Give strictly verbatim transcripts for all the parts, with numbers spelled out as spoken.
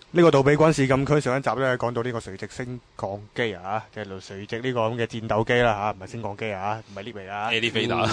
呢個杜比軍事禁區上一集咧講到呢個垂直升降機啊，即係垂直呢個咁嘅戰鬥機啦嚇，唔係升降機啊，唔係 lift 嚟啊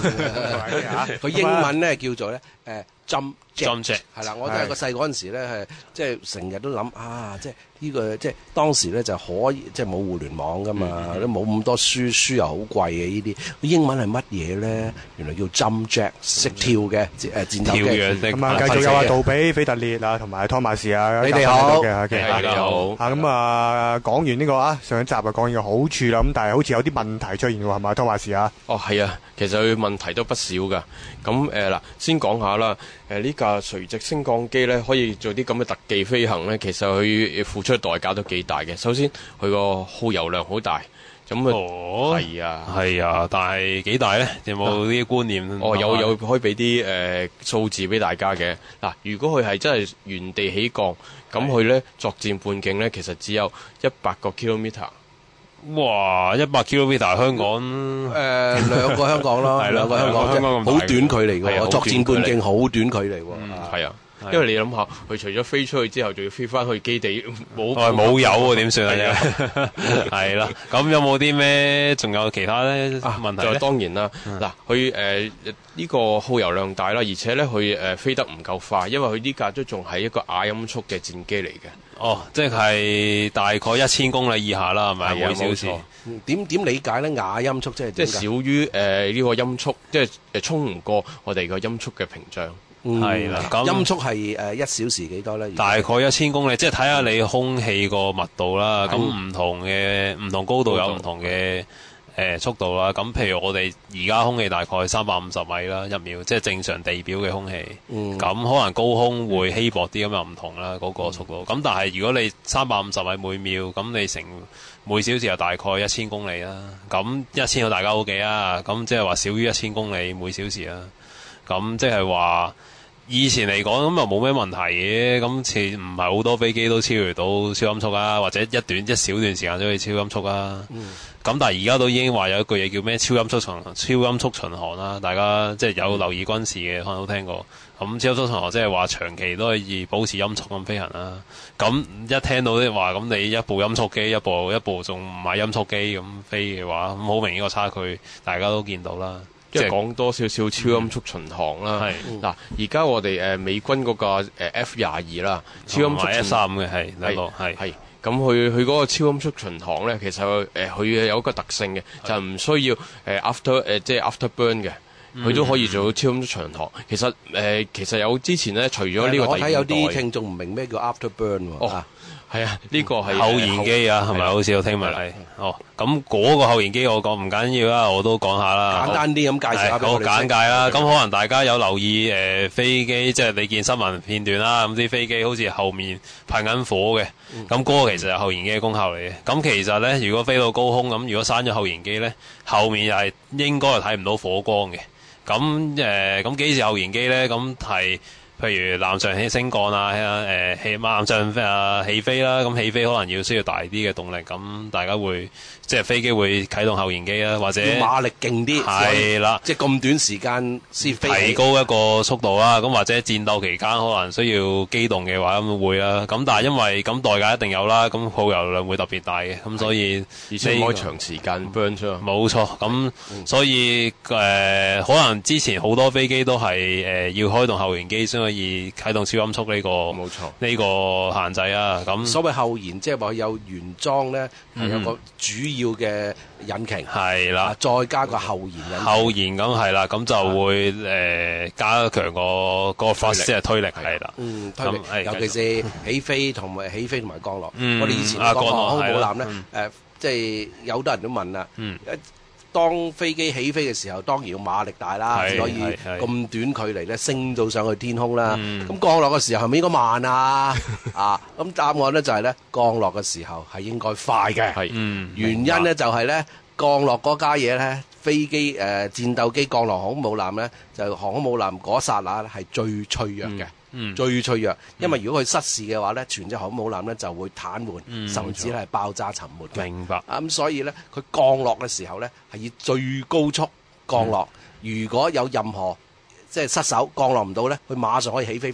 ，elevator，佢英文咧叫做咧誒 jump jet，係啦，我都係個細嗰陣時咧係即係成日都諗啊，即係呢個即係當時咧就可以即係冇互聯網噶嘛，都冇咁多書，書又好貴嘅呢啲，英文係乜嘢咧？原來叫 jump jet， 識跳嘅誒戰鬥機。 咁啊，繼續有阿杜比、菲特烈啊，同埋湯馬士啊， 你哋好。 大家好，啊咁啊講完呢個啊上一集啊講完個好處啦，咁但係好似有啲問題出現喎，係咪湯馬士啊？ 哦係啊，其實佢問題都不少噶。咁誒嗱，先講下啦。誒呢架垂直升降機咧，可以做啲咁嘅特技飛行咧，其實佢付出嘅代價都幾大嘅。首先佢個耗油量好大。咁啊，係啊， 係啊，但係幾大咧？有冇啲觀念？ 哦，有有可以俾啲誒數字俾大家嘅。嗱，如果佢係真係原地起降，咁佢咧作戰半徑咧，其實只有一百個 kilometer。 哇！一百 kilometer 香港誒兩個香港咯，兩個香港啫，好短距離嘅喎，作戰半徑好短距離喎， 係啊。因為你諗下，佢除咗飛出去之後，仲要飛翻去基地，冇冇油喎，點算啊？係啦，咁有冇啲咩？仲有其他咧問題咧？ 就當然啦，嗱，佢誒呢個耗油量大啦，而且咧佢誒飛得唔夠快，因為佢呢架都仲係一個亞音速嘅戰機嚟嘅。 哦，即係大概一千公里以下啦，係咪？每小時。 點點理解咧？亞音速即係即係少於誒呢個音速，即係誒衝唔過我哋個音速嘅屏障。 係啦，咁音速係誒一小時幾多咧？ 大概一千公里，即係睇下你空氣個密度啦。咁唔同嘅唔同高度有唔同嘅誒速度啦。咁譬如我哋而家空氣大概三百五十米啦一秒，即係正常地表嘅空氣。咁可能高空會稀薄啲，咁又唔同啦嗰個速度。咁但係如果你三百五十米每秒，咁你成每小時又大概一千公里啦。咁一千個大家好記啊。咁即係話少於一千公里每小時啦。咁即係話。以前嚟講咁又冇咩問題嘅，咁似唔係好多飛機都超越到超音速啊，或者一段一小段時間都可以超音速啊。咁、嗯、但係而家都已經話有一句嘢叫咩超音速巡超音速巡航啦，大家即係有留意軍事嘅可能都聽過。咁超音速巡航即係話長期都可以保持音速咁飛行啦。咁一聽到啲話咁你一部音速機一部一部仲唔係音速機咁飛嘅話，咁好明顯個差距大家都見到啦。 即係講多少少超音速巡航啦。嗱、嗯，而家我哋誒美軍嗰個誒 F 廿二啦，超音速 F 三嘅係係係。咁佢佢嗰個超音速巡航咧，其實誒佢有一個特性嘅，就係唔需要誒 after 誒即係 after burn 嘅，佢都可以做到超音速巡航。其實誒、呃、其實有之前咧，除咗呢個第二代， 我睇有啲聽眾唔明咩叫 after burn 喎。 哦係啊，呢、這個係後燃機啊，係咪？好似我聽聞係。哦，咁嗰個後燃機我講唔緊要啦，我都講下啦。 簡單啲咁介紹下俾我哋。 好簡介啦，咁可能大家有留意誒、呃、飛機，即係你見新聞片段啦，咁啲飛機好似後面噴緊火嘅，咁、嗯、嗰個其實係後燃機嘅功效嚟嘅。咁其實咧，如果飛到高空咁，如果閂咗後燃機咧，後面又係應該係睇唔到火光嘅。咁誒，咁、呃、幾時後燃機咧？咁係。譬如南上起升降啊，誒起南上啊起飛啦，咁起飛可能要需要大啲嘅動力，咁大家會即係飛機會啟動後燃機啦，或者馬力勁啲， 係啦， 即係咁短時間先飛起， 提高一個速度啦，咁或者戰鬥期間可能需要機動嘅話咁會啦，咁但係因為咁代價一定有啦，咁耗油量會特別大嘅，咁所以而且可以長時間 burn 出， 冇錯，咁所以誒、呃、可能之前好多飛機都係誒、呃、要開動後燃機先可以啟動超音速呢、這個冇錯呢個限制啊。咁所謂後燃即係話有原裝咧係有個主要嘅引擎係啦， 再加個後燃引擎後燃咁係啦，咁就會誒、呃、加強個個發即係推力係啦， 嗯推力，尤其是起飛同埋起飛同埋降落。 嗯、 我哋以前講航空母艦咧誒，即係有好多人都問啦。嗯當飛機起飛嘅時候，當然要馬力大啦，所以咁短距離咧升到上去天空啦。咁、嗯、降落嘅時候係咪應該慢啊？啊，咁答案咧就係咧降落嘅時候係應該快嘅。 嗯， 原因咧就係咧降落嗰家嘢咧，飛機誒、呃、戰鬥機降落航空母艦咧，就航空母艦嗰剎那咧係最脆弱嘅。嗯嗯、最脆弱，因為如果佢失事嘅話咧，全隻航空母艦咧就會癱瘓，嗯、甚至係爆炸沉沒。 明白。 咁、啊、所以咧，佢降落嘅時候咧係以最高速降落。嗯、如果有任何即係失手降落唔到咧，佢馬上可以起飛翻。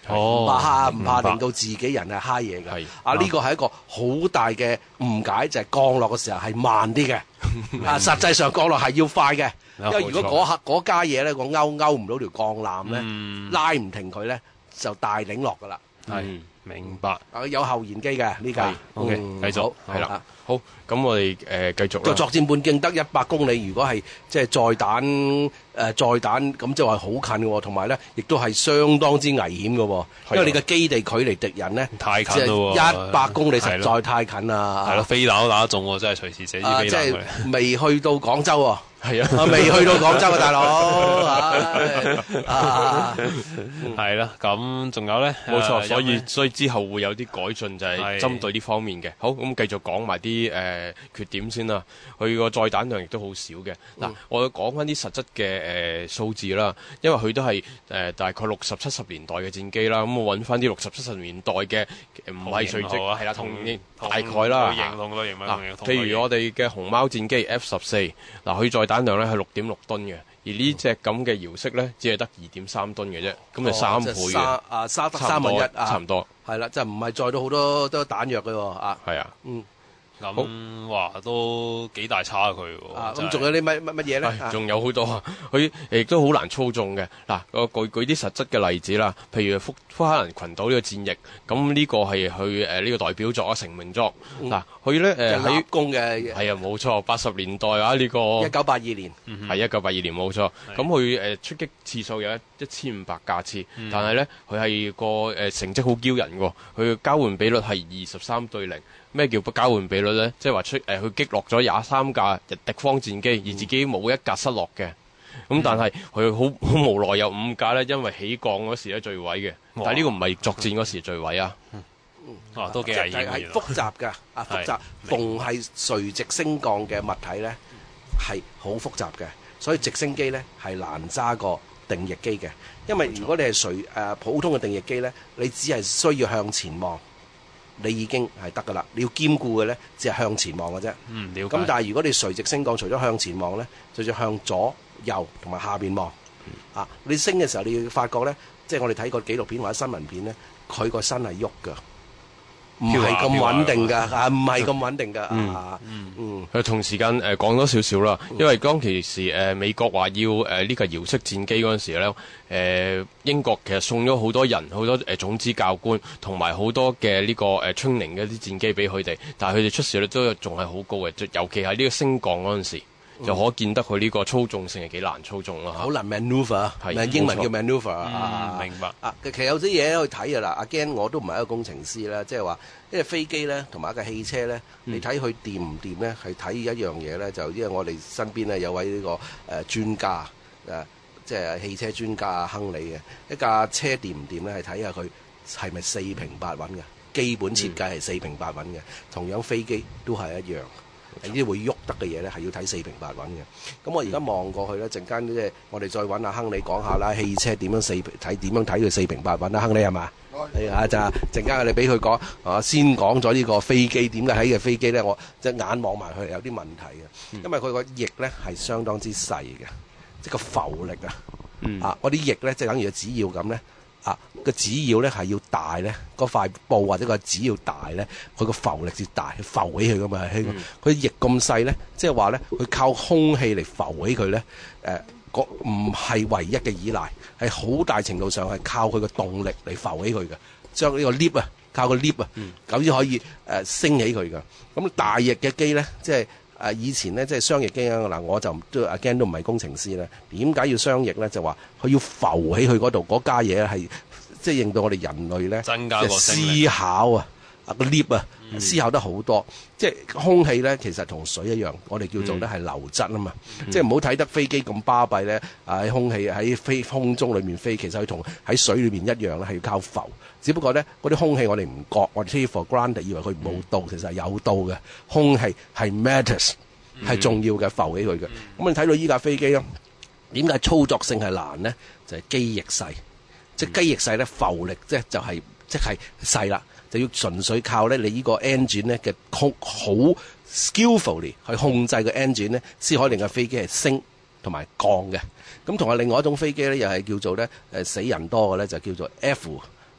唔怕唔怕令到自己人係揩嘢嘅。啊，呢個係一個好大嘅誤解，就係降落嘅時候係慢啲嘅。啊，實際上降落係要快嘅，因為如果嗰刻嗰家嘢咧，個勾勾唔到條鋼纜咧，拉唔停佢咧，就大領落噶啦。 係，明白。 啊，有後燃機嘅呢架。 OK，繼續係啦。好，咁我哋誒繼續啦。個作戰半徑得一百公里，如果係即係載彈誒載彈，咁即係話好近喎，同埋咧亦都係相當之危險嘅喎，因為你嘅基地距離敵人咧太近咯喎， 一百公里實在太近啦。係咯， 飛彈打得中喎，真係隨時寫支飛彈。 即係未去到廣州喎。 係啊， 未去到廣州啊，大佬啊， 係啦，咁仲有咧， 冇錯，所以所以之後會有啲改進，就係針對呢方面嘅。好，咁繼續講埋啲誒缺點先啦。佢個載彈量亦都好少嘅。嗱，我講翻啲實質嘅誒數字啦，因為佢都係誒大概六十七十年代嘅戰機啦。咁我揾翻啲六十七十年代嘅唔係垂直，係啦，同大概啦。嗱，譬如我哋嘅熊貓戰機 F 十四，嗱佢載彈量咧係六點六噸嘅，而呢隻咁嘅遙式咧只係得二點三噸嘅啫，咁就三倍嘅。 啊，三三分一啊， 差唔多。係啦，就唔係載到好多都彈藥嘅喎啊。 係啊， 嗯。 咁話都幾大差距喎。 咁仲有啲乜乜乜嘢咧？ 仲有好多，佢亦都好難操縱嘅。嗱，我舉舉啲實質嘅例子啦，譬如福福克蘭群島呢個戰役，咁呢個係佢誒呢個代表作啊，成名作。嗱，佢咧誒喺攻嘅係啊，冇錯，八十年代啊呢個一九八二年係一九八二年冇錯。咁佢誒出擊次數有一一千五百架次，但係咧佢係個誒成績好驕人喎，佢嘅交換比率係二十三對零。咩叫交換比率咧？即係話出誒，佢、呃、擊落咗廿三架敵方戰機，而自己冇一架失落嘅。咁、嗯、但係佢好好無奈有五架咧，因為起降嗰時咧墜毀嘅。但係呢個唔係作戰嗰時墜毀啊。嗯嗯、 啊，都幾危險嘅。 係複雜㗎，啊複雜。逢係垂直升降嘅物體咧，係好複雜嘅。所以直升機咧係難揸過定翼機嘅，因為如果你係垂誒普通嘅定翼機咧，你只係需要向前望。你已經係得㗎啦，你要兼顧嘅咧，只係向前望嘅啫。 嗯，了解。 咁但係如果你垂直升降，除咗向前望咧，就要向左、右同埋下邊望。嗯、啊，你升嘅時候，你要發覺咧，即係我哋睇過紀錄片或者新聞片咧，佢個身係喐㗎。唔係咁穩定㗎，啊唔係咁穩定㗎，啊嗯嗯。 佢同時間誒講多少少啦，因為當其時誒美國話要誒呢個遙式戰機嗰陣時咧，誒英國其實送咗好多人，好多誒種子教官同埋好多嘅呢個誒 training 嘅啲戰機俾佢哋，但係佢哋出事率都仲係好高嘅，尤其係呢個升降嗰陣時。就可見得佢呢個操縱性係幾難操縱咯， 好難 manoeuvre，英文叫 manoeuvre 啊。 明白啊，其實有啲嘢去睇㗎啦。阿 Gen 我都唔係一個工程師啦，即係話，因為飛機咧同埋一個汽車咧，你睇佢掂唔掂咧，係睇一樣嘢咧，就因為我哋身邊咧有位呢個誒專家誒，即係汽車專家亨利嘅一架車掂唔掂咧，係睇下佢係咪四平八穩嘅，基本設計係四平八穩嘅。同樣飛機都係一樣。呢啲會喐得嘅嘢咧，係要睇四平八穩嘅。咁我而家望過去咧，陣間即係我哋再揾阿亨利講下啦，汽車點樣四睇點樣睇佢四平八穩啦，亨利係嘛？係啊，就陣間我哋俾佢講啊，先講咗呢個飛機點解喺嘅飛機咧，我隻眼望埋去有啲問題嘅，因為佢個翼咧係相當之細嘅，即係個浮力啊，嗯、啊，嗰啲翼咧即係等於個紙鷂咁咧。啊，個紙鷂咧係要大咧，嗰塊布或者個紙要大咧，佢個浮力至大，浮起佢噶嘛。佢、嗯、翼咁細咧，即係話咧，佢靠空氣嚟浮起佢咧，誒個唔係唯一嘅依賴，係好大程度上係靠佢個動力嚟浮起佢嘅，將呢個 lift 啊，靠個 lift 啊，咁先可以誒、呃、升起佢噶。咁大翼嘅機咧，即係。誒以前咧，即係雙翼機啊！嗱，我就都 again 都唔係工程師咧。點解要雙翼咧？就話佢要浮起去嗰度嗰家嘢係，即係令到我哋人類咧增加個思考啊，啊個 lift 啊，嗯、思考得好多。即係空氣咧，其實同水一樣，我哋叫做咧係流質啊嘛。嗯、即係唔好睇得飛機咁巴閉咧，喺空氣喺飛空中裏面飛，其實佢同喺水裏面一樣咧，係要靠浮。只不過咧，嗰啲空氣我哋唔覺，我哋 take for granted 以為佢冇到，其實係有到嘅。空氣係 matters，係重要嘅，浮起佢嘅。咁、嗯、你睇到依架飛機咧，點解操作性係難咧？就係、是、機翼細，即係機翼細咧，浮力即係就係即係細啦，就要純粹靠咧你呢個 engine 咧嘅控好 skillfully 去控制個 engine 咧，先可以令架飛機係升同埋降嘅。咁同埋另外一種飛機咧，又係叫做咧誒死人多嘅咧，就叫做 F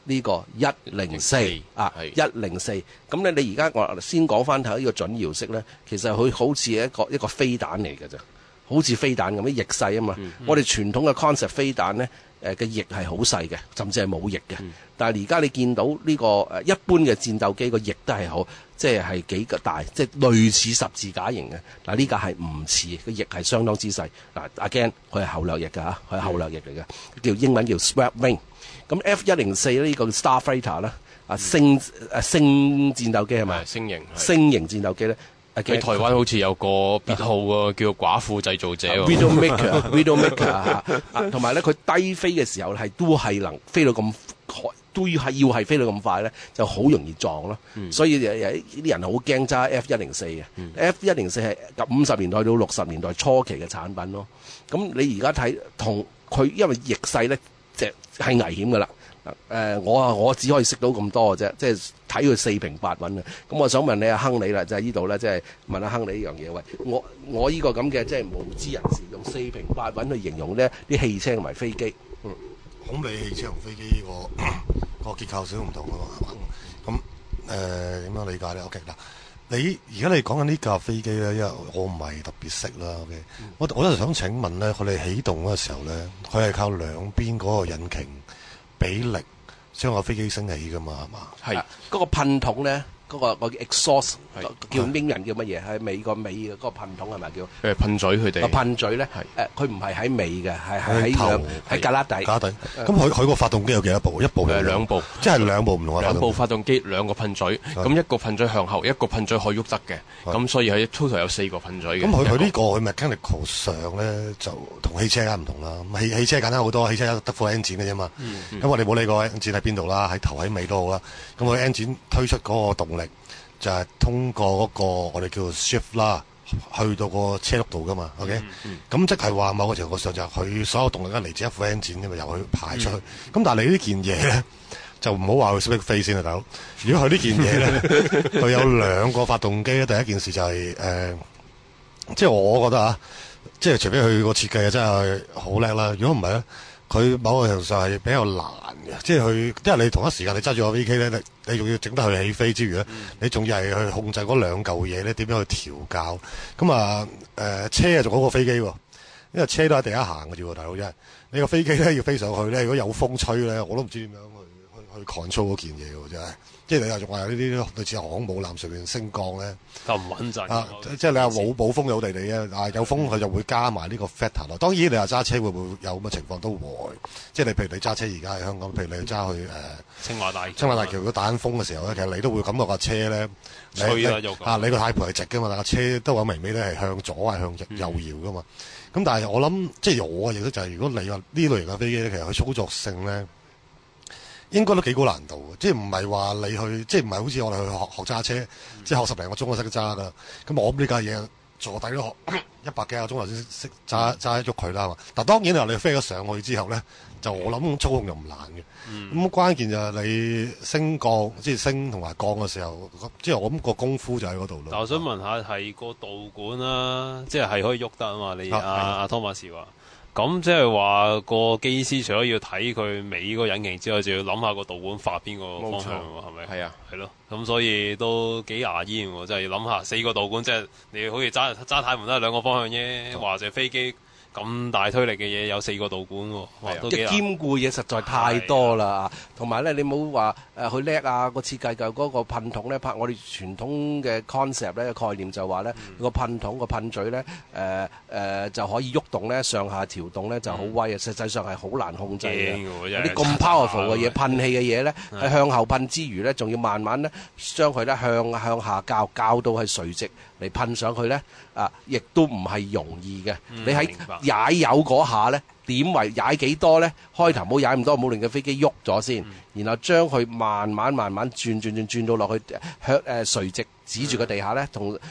呢個一零四啊，一零四。咁咧，你而家我先講翻睇呢個準遙式咧，其實佢好似一個一個飛彈嚟嘅啫，好似飛彈咁啲翼細啊嘛。嗯嗯、我哋傳統嘅 concept 飛彈咧，誒嘅翼係好細嘅，甚至係冇翼嘅。嗯、但係而家你見到呢、呢個誒一般嘅戰鬥機個翼都係好，即係係幾個大，即係類似十字架型嘅。嗱呢架係唔似，個翼係相當之細。嗱 again 佢係後掠翼㗎嚇，佢係後掠翼嚟嘅，叫英文叫 swept wing。咁 F 一零四呢個 Starfighter 啦，啊星誒星戰鬥機係咪？ 星型星型戰鬥機咧， 喺台灣好似有個別號喎，叫寡婦製造者 Widowmaker，Widowmaker 啊，同埋咧佢低飛嘅時候係都係能飛到咁，都要係要係飛到咁快咧，就好容易撞咯。嗯、所以有啲人好驚揸 F 一零四嘅。嗯、F 一零四係五十年代到六十年代初期嘅產品咯。咁你而家睇同佢，因為翼細咧。即係危險㗎啦！誒、呃，我啊，我只可以識到咁多嘅啫，即係睇佢四平八穩嘅。咁我想問你阿亨利啦，就係呢度咧，即係問阿亨利呢樣嘢。喂，我我呢個咁嘅即係無知人士，用四平八穩去形容呢啲汽車同埋飛機。嗯， 咁你汽車同飛機呢、個、個結構少唔同㗎嘛？係嘛？咁誒點樣理解咧？OK 嗱。你而家你講緊呢架飛機咧，因為我唔係特別識啦。OK，嗯、我我就想請問咧，佢哋起動嗰個時候咧，佢係靠兩邊嗰個引擎俾力將個飛機升起噶嘛？係嘛？ 係嗰、嗰個噴筒咧，嗰、嗰個、嗰個 exhaust 叫英文叫乜嘢？喺尾個尾嘅嗰個噴筒係咪叫？ 誒噴嘴佢哋。個噴嘴咧，誒佢唔係喺尾嘅，係喺喺喺架拉底。 架底。咁佢佢個發動機有幾多部？一部定兩部？即係兩部唔同嘅。 兩部發動機，兩個噴嘴。咁一個噴嘴向後，一個噴嘴可以喐得嘅。咁所以喺 total 有四個噴嘴嘅。 咁佢佢呢個佢 mechanical 上咧就同汽車梗唔同啦。汽汽車簡單好多，汽車得副 engine 嘅啫嘛。咁我哋冇理過 engine 喺邊度啦，喺頭喺尾都好啦。咁佢 engine 推出嗰個動力。就係通過嗰個我哋叫做 shift 啦，去到個車轆度噶嘛 ，OK？咁、嗯嗯、即係話某個程度上就係佢所有動力都嚟自一副 engine 因為由佢排出去。咁、嗯、但係你呢件嘢咧，就唔好話佢識唔識飛先啊，大佬。如果佢呢件嘢咧，佢有兩個發動機咧，第一件事就係、是、誒、呃，即係我覺得啊，即係除非佢個設計啊真係好叻啦，如果唔係咧。佢某個程度上係比較難嘅，即係佢，因為你同一時間你揸住個 V K 咧，你你仲要整得佢起飛之餘咧，嗯、你仲要係去控制嗰兩嚿嘢咧，點樣去調校？咁啊誒車啊仲好過飛機喎，因為車都喺地下行嘅啫喎，大佬真係。你個飛機咧要飛上去咧，如果有風吹咧，我都唔知點樣去去去 control 嗰件嘢喎，真係。即係你又仲話有呢啲類似航空母艦上面升降咧， 就唔穩陣啊！即係你話冇冇風有地地啊，啊有風佢就會加埋呢個 factor 咯。當然你話揸車會唔會有咁嘅情況都會，即係你譬如你揸車而家喺香港，譬如你揸去誒、呃、 青馬大青馬大橋，如果打緊風嘅時候咧，其實你都會感覺架車咧， 吹啦又啊你個軚盤係直嘅嘛，但架車都有微微咧係向左係向右搖嘅嘛。咁、嗯、但係我諗即係我嘅認識就係、是，如果你話呢類型嘅飛機咧，其實佢操作性咧。應該都幾高難度嘅，即係唔係話你去，即係唔係好似我哋去學學揸車，嗯、即係學十零個鐘就識得揸噶。咁我呢架嘢坐底都學一百幾個鐘頭先識揸揸喐佢啦嘛。但當然你話你飛咗上去之後咧，就我諗操控就唔難嘅。咁、嗯、關鍵就係你升降，即係升同埋降嘅時候，即係我諗個功夫就喺嗰度咯。 但我想問下係個導管啦，即係係可以喐得啊嘛？你阿阿湯馬士話。咁即係話個機師除咗要睇佢尾個引擎之外，就要諗下個導管發邊個方向喎，係咪？係啊，係咯。咁所以都幾牙煙喎，即係要諗下四個導管，即係你好似揸揸軚盤都係兩個方向啫，或者飛機咁大推力嘅嘢有四個導管喎，哇都幾難。兼顧嘢實在太多啦，同埋咧你冇話誒佢叻啊個設計就嗰個噴筒咧，拍我哋傳統嘅 concept 咧概念就話咧個噴筒個噴嘴咧誒誒就可以喐動咧上下調動咧就好威啊！實際上係好難控制嘅，有啲咁 powerful 嘅嘢噴氣嘅嘢咧係向後噴之餘咧，仲要慢慢咧將佢咧向向下校校到係垂直嚟噴上去咧啊，亦都唔係容易嘅。你喺踩油嗰下咧，點為踩幾多咧？開頭冇踩咁多，冇令個飛機喐咗先，嗯、然後將佢慢慢慢慢轉轉轉轉到落去向誒垂直指住個地下咧，同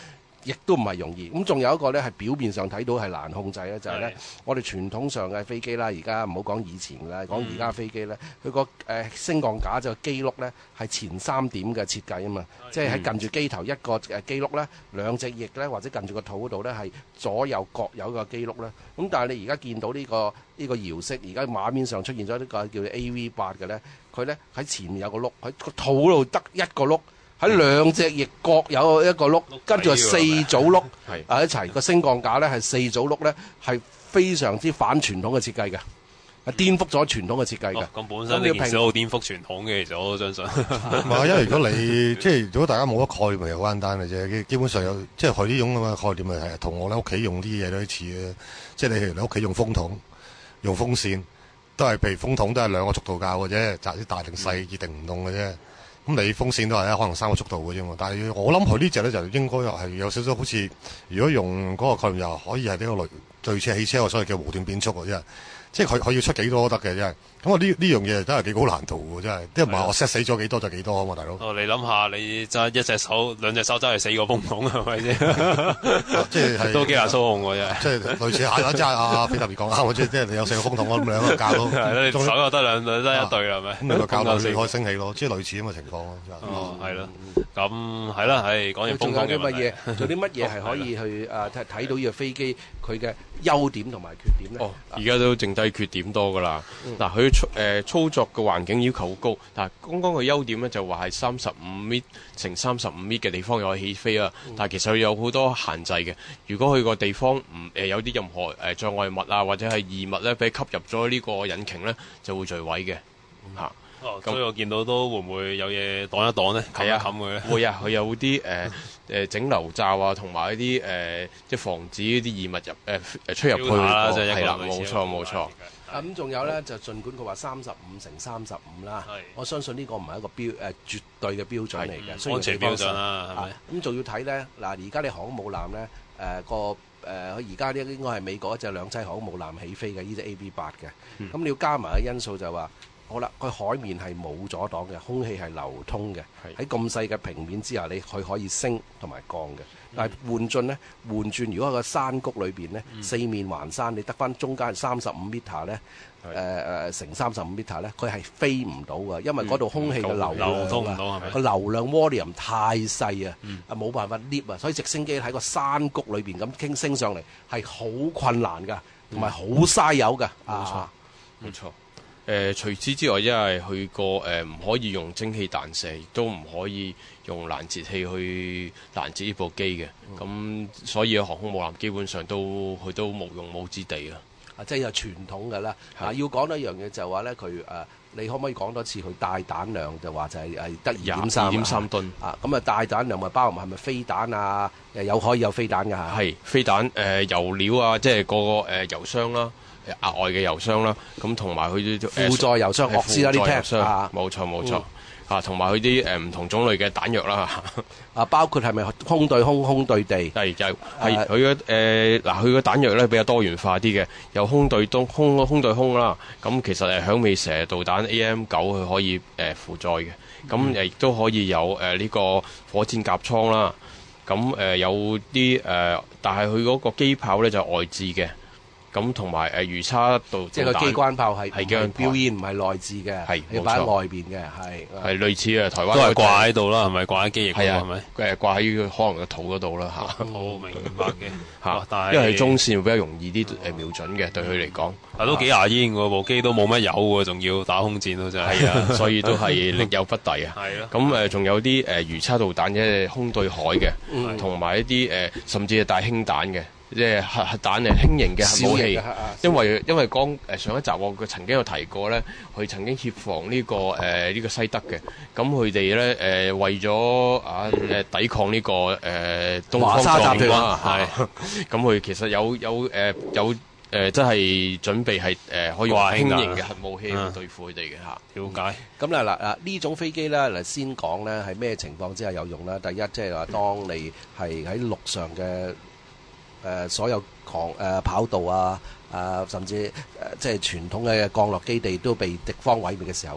亦都唔係容易。咁仲有一個咧係表面上睇到係難控制咧，就係咧我哋傳統上嘅飛機啦，而家唔好講以前啦，講而家飛機咧，佢個誒升降架就機轆咧係前三點嘅設計啊嘛，即係喺近住機頭一個誒機轆咧，兩隻翼咧或者近住個肚嗰度咧係左右各有一個機轆咧。咁但係你而家見到呢個呢個搖式，而家畫面上出現咗呢個叫做 A V 八嘅咧，佢咧喺前面有個轆，喺個肚度得一個轆。喺兩隻翼各有一個轆，跟住係四組轆啊一齊，個升降架咧係四組轆咧，係非常之反傳統嘅設計嘅，係顛覆咗傳統嘅設計嘅。 咁本身呢件事好顛覆傳統嘅，其實我都相信。 唔係，因為如果你即係如果大家冇乜概念，咪好簡單嘅啫。基本上有即係佢呢種咁嘅概念，咪係同我喺屋企用啲嘢都似嘅。即係你譬如你屋企用風筒、用風扇，都係譬如風筒都係兩個速度較嘅啫，擇啲大定細、熱定唔凍嘅啫。咁你風扇都係可能三個速度嘅啫嘛，但係我諗佢呢隻咧就應該又係有少少好似，如果用嗰個概念又可以係呢個類類似汽車嘅所謂嘅無段變速嘅啫，即係佢佢要出幾多都得嘅啫。咁我呢呢樣嘢真係幾高難度嘅真係，即係唔係我 set 死咗幾多就幾多啊嘛，大佬。 哦，你諗下，你揸一隻手兩隻手揸係四個風筒係咪先？ 即係都幾難操控嘅啫。 即係類似下即係阿菲特別講啱，即係即係你有四個風筒，我咁兩個教咯。 係啦，你手又得兩兩得一對啦，係咪？ 咁你咪教到你可以升起咯，即係類似咁嘅情況咯。 哦，係咯。咁係啦，係講完風筒嘅問題。 仲有啲乜嘢？仲有啲乜嘢係可以去誒睇睇到呢個飛機佢嘅優點同埋缺點咧？ 哦，而家都剩低缺點多噶啦。嗱，佢誒操作嘅環境要求好高，但係剛剛嘅優點咧就話係三十五米乘三十五米嘅地方又可以起飛啦。嗯、但係其實佢有好多限制嘅。如果佢個地方唔誒、呃、有啲任何誒、呃、障礙物啊，或者係異物咧，俾吸入咗呢個引擎咧，就會墜毀嘅嚇。嗯哦，所以我見到都會唔會有嘢擋一擋咧？冚一冚佢咧？ 會啊，佢有啲誒誒整流罩啊，同埋一啲誒即係防止呢啲異物入誒誒出入去啦，就係啦，冇錯冇錯。 咁仲有咧，就儘管佢話三十五乘三十五啦，我相信呢個唔係一個標誒絕對嘅標準嚟嘅， 安全標準啦，係咪？ 咁仲要睇咧嗱，而家你航空母艦咧誒個誒，而家呢應該係美國一隻兩棲航空母艦起飛嘅呢隻 A B 八嘅，咁你要加埋嘅因素就話。好啦，佢海面係冇阻擋嘅，空氣係流通嘅。喺咁細嘅平面之下，你佢可以升同埋降嘅。但係換進呢，換轉如果喺個山谷裏邊呢，嗯、四面環山，你得翻中間三十五 meter 呢，誒誒、呃、乘三十五 meter 呢，佢係飛唔到嘅，因為嗰度空氣嘅流流通唔到係咪？ 個流量 volume 太細啊，啊冇、嗯、辦法 lift 啊，所以直升機喺個山谷裏邊咁傾升上嚟係好困難㗎，同埋好嘥油㗎。 冇錯，冇錯。誒、呃、除此之外，因為佢個誒唔可以用蒸汽彈射，亦都唔可以用攔截器去攔截呢部機嘅。咁、嗯、所以航空母艦基本上都佢都無用武之地啦。 啊，即係有傳統㗎啦。是啊，要講多一樣嘢就係話咧，佢誒、呃、你可唔可以講多次佢帶彈量就話就係誒得二點三二點三噸啊？咁啊帶彈量咪包含係咪飛彈啊？誒有可以有飛彈㗎嚇？ 係飛彈誒、呃、油料啊，即係個個誒油箱啦。額外嘅油箱啦，咁同埋佢啲輔助油箱，我知啦啲 tap 啊， 冇錯冇錯啊，同埋佢啲誒唔同種類嘅彈藥啦， 啊包括係咪空對空、空對地？ 係就係佢嘅誒嗱，佢嘅彈藥咧比較多元化啲嘅，有空對東、空空對空啦，咁其實誒響尾蛇導彈 A M 九佢可以誒負載嘅，咁誒亦都可以有誒呢個火箭甲艙啦，咁誒有啲誒，但係佢嗰個機炮咧就外置嘅。咁同埋誒魚叉導， 即係個機關炮係係嘅表演，唔係內置嘅， 係要擺喺外邊嘅，係係類似嘅，台灣都係掛喺度啦，係咪掛喺機翼度？ 係啊， 係咪誒掛喺可能個肚嗰度啦嚇。 好明白嘅嚇，但係因為係中線會比較容易啲誒瞄準嘅，對佢嚟講。 係都幾牙煙喎，部機都冇乜油喎，仲要打空戰咯，真係。 係啊，所以都係力有不逮啊。 係咯。 咁誒仲有啲誒魚叉導彈嘅空對海嘅，同埋一啲誒甚至係帶氫彈嘅。即係核核彈嘅輕型嘅核武器，因為因為剛誒上一集我佢曾經有提過咧，佢曾經協防呢、這個誒呢、呃這個西德嘅，咁佢哋咧誒為咗啊誒抵抗呢、這個誒、呃、東方壯觀啦，係咁佢其實有有誒、呃、有誒、呃、真係準備係誒、呃、可以話輕型嘅核武器去對付佢哋嘅嚇。 了解。 咁咧嗱啊呢種飛機咧嚟先講咧係咩情況之下有用咧？第一即係話當你係喺陸上嘅。誒、呃、所有航誒、呃、跑道啊，啊、呃、甚至誒、呃、即係傳統嘅降落基地都被敵方毀滅嘅時候咧，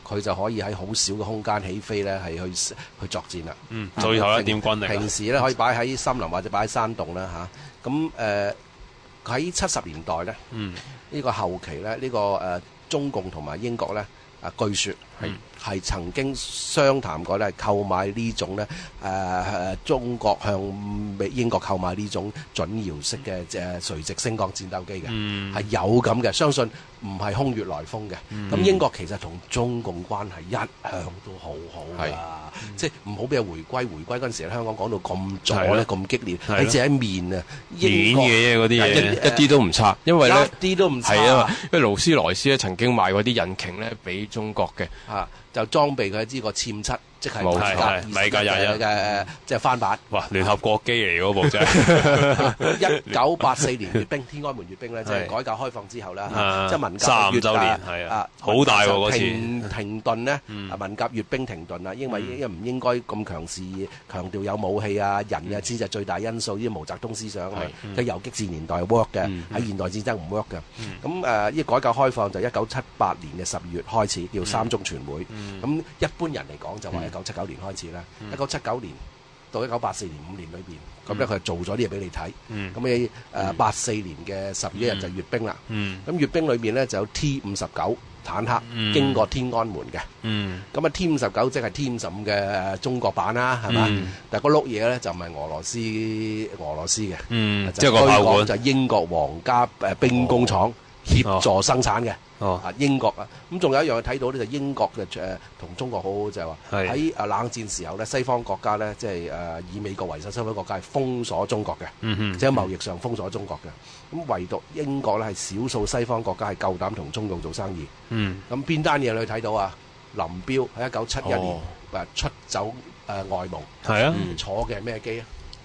佢就可以喺好少嘅空間起飛咧，係去去作戰啦。 嗯，最後一點軍力。 平時咧可以擺喺森林或者擺喺山洞啦嚇。咁誒喺七十年代咧，嗯，呢個後期咧，呢、呢個誒、呃、中共同埋英國咧，啊據說係係曾經商談過咧，購買呢種咧誒誒中國向美英國購買呢種準搖式嘅誒垂直升降戰鬥機嘅，係、嗯、有咁嘅，相信唔係空穴來風嘅。咁、嗯、英國其實同中共關係一向都好好㗎，嗯、即係唔好俾佢回歸。回歸嗰陣時，香港講到咁左咧，咁激烈，你只係面啊， 面嘅嗰啲嘢一啲都唔差，因為咧一啲都唔差， 係啊，因為勞斯萊斯咧曾經賣嗰啲引擎咧俾中國嘅。 啊！就裝備佢呢個殲七，即係冇係米格廿一嘅，即係翻版。 哇！聯合國機嚟嗰部真係。 一九八四年閱兵，天安門閱兵咧，即係改革開放之後啦，即係文革三十五週年，係啊，好大喎嗰次。 停停頓咧，文革閱兵停頓啦，因為因為唔應該咁強勢強調有武器啊、人啊先至係最大因素。呢啲毛澤東思想係喺游擊戰年代 work 嘅，喺現代戰爭唔 work 嘅。咁誒，呢個改革開放就一九七八年嘅十二月開始，叫三中全會。咁、嗯、一般人嚟講就話一九七九年開始啦，一九七九年到一九八四年五年裏邊，咁咧佢係做咗啲嘢俾你睇。咁你誒八四年嘅十月一日就閱兵啦。咁、嗯、閱兵裏邊咧就有 T 五十九坦克、嗯、經過天安門嘅。咁、嗯、啊 T 五十九即係 T 五十五嘅中國版啦，係嘛？嗯、但係個碌嘢咧就唔係俄羅斯俄羅斯嘅， 嗯、 即係個炮管就係英國皇家誒兵工廠協助生產嘅。 哦， 啊英國啊，咁仲有一樣睇到咧，就英國嘅誒同中國好好就係話喺啊冷戰時候咧，西方國家咧即係誒以美國為首，西方國家係封鎖中國嘅，嗯哼，即係貿易上封鎖中國嘅。咁唯獨英國咧係少數西方國家係夠膽同中共做生意。嗯，咁邊單嘢你睇到啊？林彪喺一九七一年誒出走誒外蒙， 係啊， 坐嘅係咩機啊？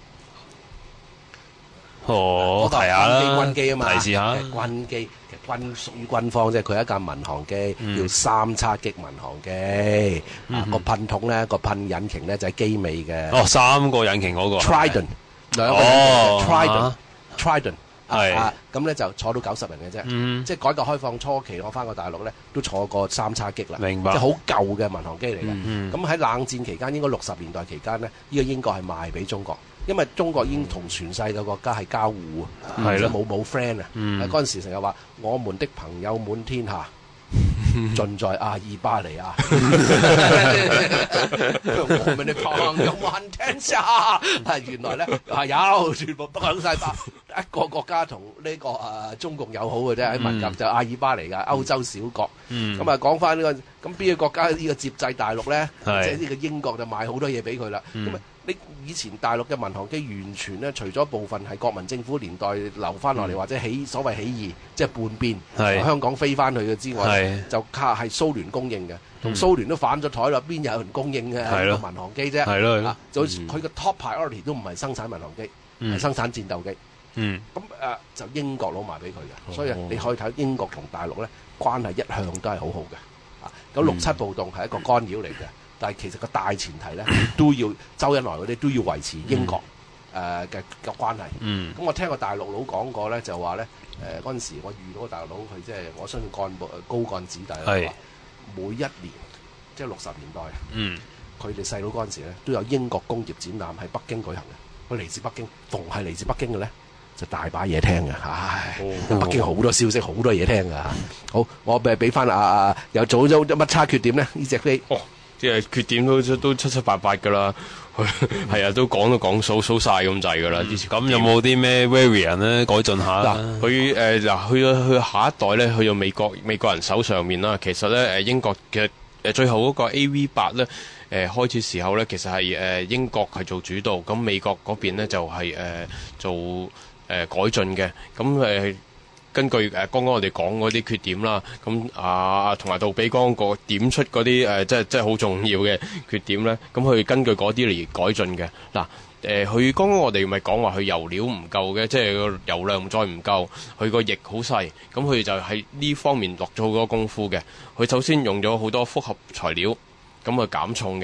哦，提下啦， 軍機啊嘛， 提示下軍機。軍屬於軍方啫，佢係一架民航機，嗯、叫三叉戟民航機。嗯、啊，個噴筒咧，個噴引擎咧就係機尾嘅。 哦，三個引擎嗰個。 Trident 兩個引擎 Trident，Trident 係啊，咁咧就坐到九十人嘅啫。嗯、即係改革開放初期，我翻過大陸咧，都坐過三叉戟啦。 明白。 即係好舊嘅民航機嚟嘅。咁喺、嗯嗯、冷戰期間，應該六十年代期間咧，呢、呢個英國係賣俾中國。因為中國已經同全世界國家係交互啊，即係冇冇 friend 啊。嗰陣時成日話我們的朋友滿天下，盡在阿爾巴尼亞。我們的朋友滿天下，係原來咧係有全部北響晒巴，一個國家同呢個誒中共友好嘅啫。喺文革就阿爾巴尼亞歐洲小國。咁啊講翻呢個，咁邊個國家呢個接濟大陸咧？即係呢個英國就買好多嘢俾佢啦。咁啊。你以前大陸嘅民航機完全咧，除咗部分係國民政府年代留翻落嚟，嗯、或者起所謂起義，即係叛變，從香港飛翻去嘅之外，就靠係蘇聯供應嘅，同蘇聯都反咗台啦，邊有人供應嘅民航機啫？係咯，啊，就佢嘅 top priority 都唔係生產民航機，係、嗯、生產戰鬥機。嗯，咁誒、呃、就英國攞埋俾佢嘅，所以你可以睇英國同大陸咧關係一向都係好好嘅。啊，咁六七暴動係一個干擾嚟嘅。但係其實個大前提咧，都要周恩來嗰啲都要維持英國誒嘅嘅關係。咁、嗯、我聽個大陸佬講過咧，就話咧誒嗰陣時我遇到個大陸佬，佢即係我相信幹部高幹子弟啦，話每一年即係六十年代，佢哋細佬嗰陣時咧都有英國工業展覽喺北京舉行嘅。佢嚟自北京，逢係嚟自北京嘅咧就大把嘢聽嘅。唉，哦、北京好多消息，好多嘢聽㗎。好，我誒俾翻啊又做咗乜差缺點咧？呢隻飛。哦即係缺點都都七七八八噶啦，係啊，都講都講數數晒咁滯噶啦。 咁、嗯、有冇啲咩 variant 咧改進下？ 嗱，佢誒嗱去咗去下一代咧，去到美國美國人手上面啦。其實咧誒英國嘅誒最後嗰個 A V 八咧誒開始時候咧，其實係誒英國係做主導，咁美國嗰邊咧就係、是、誒、呃、做誒、呃、改進嘅，咁誒。呃根據誒剛剛我哋講嗰啲缺點啦，咁啊同埋杜比剛個點出嗰啲誒，即係即係好重要嘅缺點咧，咁佢根據嗰啲嚟改進嘅。嗱誒，佢剛剛我哋咪講話佢油料唔夠嘅，即係個油量再唔夠，佢個翼好細，咁佢就喺呢方面落咗好多功夫嘅。佢首先用咗好多複合材料，咁去減重嘅。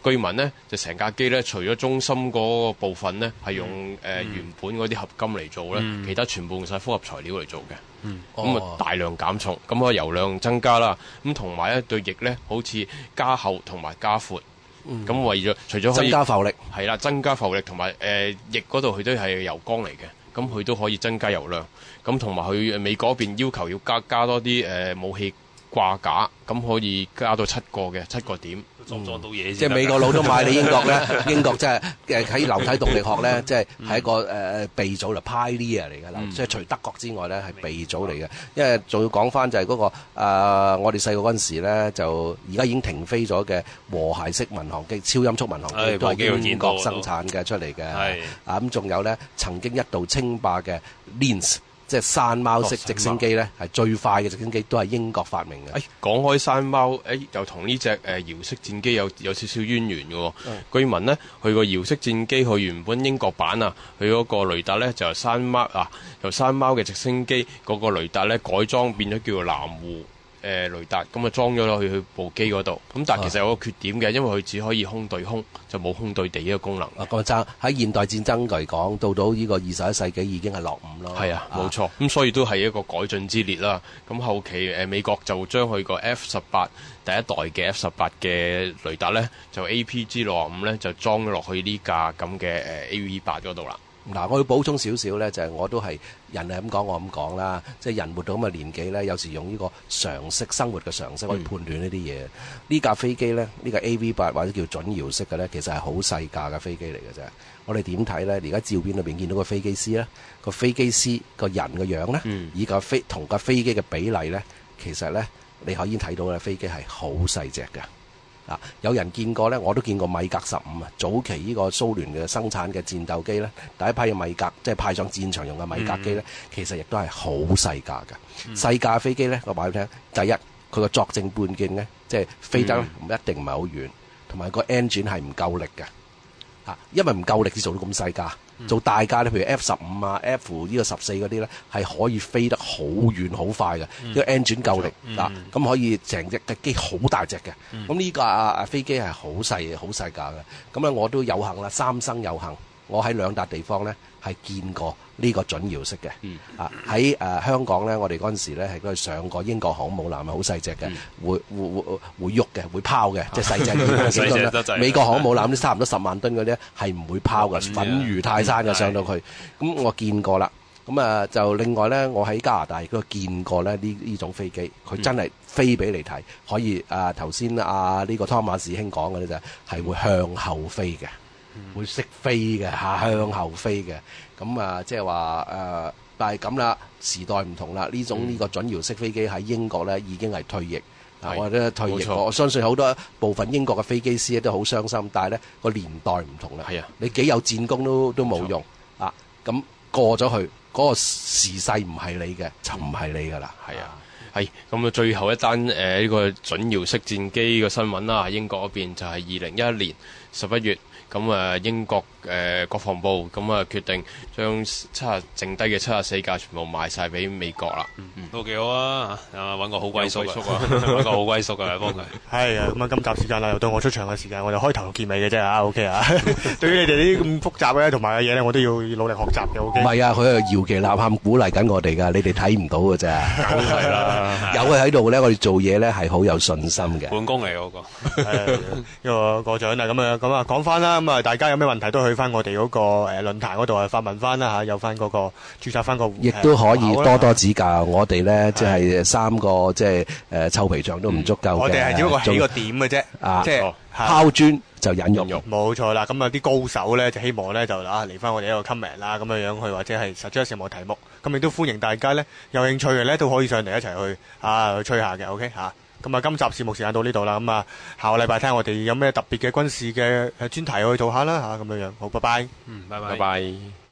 據聞呢，就成架機呢，除咗中心嗰個部分呢，係用誒、呃嗯、原本嗰啲合金嚟做呢、嗯，其他全部用晒複合材料嚟做嘅。咁、嗯、啊、哦、大量減重，咁個油量增加啦。咁同埋咧對翼呢，好似加厚同埋加闊。咁、嗯、為咗除咗可以增加浮力，係啦，增加浮力同埋誒翼嗰度佢都係油缸嚟嘅，咁佢都可以增加油量。咁同埋佢美國嗰邊要求要加加多啲誒、呃、武器掛架，咁可以加到七個嘅七個點。 裝裝到嘢、嗯， 即係美國佬都買你英國咧，英國即係誒喺流體動力學咧，即係係一個誒、呃、鼻祖嚟 pioneer 嚟嘅啦，即係除德國之外咧係鼻祖嚟嘅。因為仲要講翻就係嗰、那個誒、呃，我哋細個嗰陣時咧，就而家已經停飛咗嘅和諧式民航機、超音速民航機都係英國生產嘅出嚟嘅。係啊，咁仲有咧曾經一度稱霸嘅 Lynx。即係山貓式直升機咧，係最快嘅直升機，都係英國發明嘅。誒、 哎，講開山貓，誒、哎、又同呢隻誒遙式戰機有有少少淵源嘅喎。據聞呢，佢個遙式戰機佢原本英國版啊，佢嗰個雷達咧就由山貓啊，由山貓嘅直升機嗰個雷達咧改裝變咗叫做藍湖。誒、呃、雷達咁啊裝咗落去佢部機嗰度，咁但係其實有個缺點嘅，因為佢只可以空對空，就冇空對地呢個功能。 啊，咁爭喺現代戰爭嚟講，到到呢個二十一世紀已經係落伍咯。 係啊，冇、啊、錯。咁所以都係一個改進之列啦。咁後期誒、呃、美國就將佢個 F 十八第一代嘅 F 十八嘅雷達咧，就 A P G 六十五咧就裝咗落去呢架咁嘅誒 A V 八嗰度啦。 嗱，我要補充少少咧，就係、是、我都係人係咁講，我咁講啦。即係人活到咁嘅年紀咧，有時用呢個常識生活嘅常識去判斷呢啲嘢。呢、嗯、架飛機咧，呢架 A V 八或者叫準遙式嘅咧，其實係好細架嘅飛機嚟嘅啫。我哋點睇咧？而家照片裏邊見到個飛機師咧，個飛機師個人嘅樣咧、嗯，以及飛同架飛機嘅比例咧，其實咧你可以睇到咧，飛機係好細隻嘅。啊！有人見過咧，我都見過米格十五啊。早期呢個蘇聯嘅生產嘅戰鬥機咧，第一批嘅米格即係派上戰場用嘅米格機咧、嗯，其實亦都係好細架嘅、嗯。細架飛機咧，我話俾你聽，第一佢個作證半徑咧，即係飛得唔一定唔係好遠，同、嗯、埋個 engine 係唔夠力嘅。啊，因為唔夠力先做到咁細架。做大架咧，譬如 F 十五啊、F 呢個十四嗰啲咧，係可以飛得好遠好快嘅，呢、嗯、個 engine 夠力嗱，咁、嗯啊、可以成隻嘅機好大隻嘅。咁、嗯、呢架啊飛機係好細好細架嘅。咁咧我都有幸啦，三生有幸，我喺兩笪地方咧係見過呢個準遙式嘅、嗯。啊喺誒、呃、香港咧，我哋嗰陣時咧係嗰度上過英國航母艦，好細隻嘅，會會會會喐嘅，會拋嘅，即係細隻嘅。美國航母艦啲差唔多十萬噸嗰啲係唔會拋嘅，穩如泰山嘅上到去。咁、嗯、我見過啦。咁啊就另外咧，我喺加拿大亦都見過咧呢呢種飛機，佢真係飛俾你睇，可以啊頭先啊呢、這個湯馬士兄講嘅咧就係會向後飛嘅。會識飛嘅嚇，向後飛嘅，咁啊，即係話誒，但係咁啦，時代唔同啦，呢種呢、呢個準遙式飛機喺英國咧已經係退役，啊，或者退役，我相信好多部分英國嘅飛機師都好傷心，但係咧個年代唔同啦，係啊，你幾有戰功都都冇用啊，咁過咗去嗰、嗰個時勢唔係你嘅，就唔係你噶啦，係啊。 係咁啊！最後一單誒呢個準遙式戰機嘅新聞啦，英國嗰邊就係二零一一年十一月，咁啊英國誒、呃、國防部咁啊決定將七十剩低嘅七十四架全部賣晒俾美國啦。 嗯嗯，都幾好啊！啊揾個好歸宿啊，揾個好歸宿啊，幫佢。 係啊，咁啊今集時間啦，又到我出場嘅時間，我哋開頭同結尾嘅啫啊 ，OK 啊。對於你哋呢啲咁複雜咧同埋嘅嘢咧，我都要努力學習嘅 ，OK。唔係啊，佢係搖旗呐喊鼓勵緊我哋㗎，你哋睇唔到㗎咋。 梗係啦， 有佢喺度咧，我哋做嘢咧係好有信心嘅。 本工嚟嗰個， 係呢個過獎啦。咁啊咁啊講翻啦，咁啊大家有咩問題都去翻我哋嗰個誒論壇嗰度啊發問翻啦嚇，有翻嗰個註冊翻個。 亦都可以多多指教我哋咧，即係三個即係誒臭皮匠都唔足夠嘅。 我哋係只不過起個點嘅啫，啊，即係拋磚就引玉。 冇錯啦，咁啊啲高手咧就希望咧就啊嚟翻我哋一個 comment 啦，咁樣樣去或者係 suggest 有冇題目，咁亦都歡迎大家咧有興趣嘅咧都可以上嚟一齊去啊去吹下嘅 ，OK 嚇。咁啊，今集節目時間到呢度啦，咁啊下個禮拜睇下我哋有咩特別嘅軍事嘅誒專題去做下啦嚇，咁樣樣好，拜拜。 嗯，拜拜。 拜拜。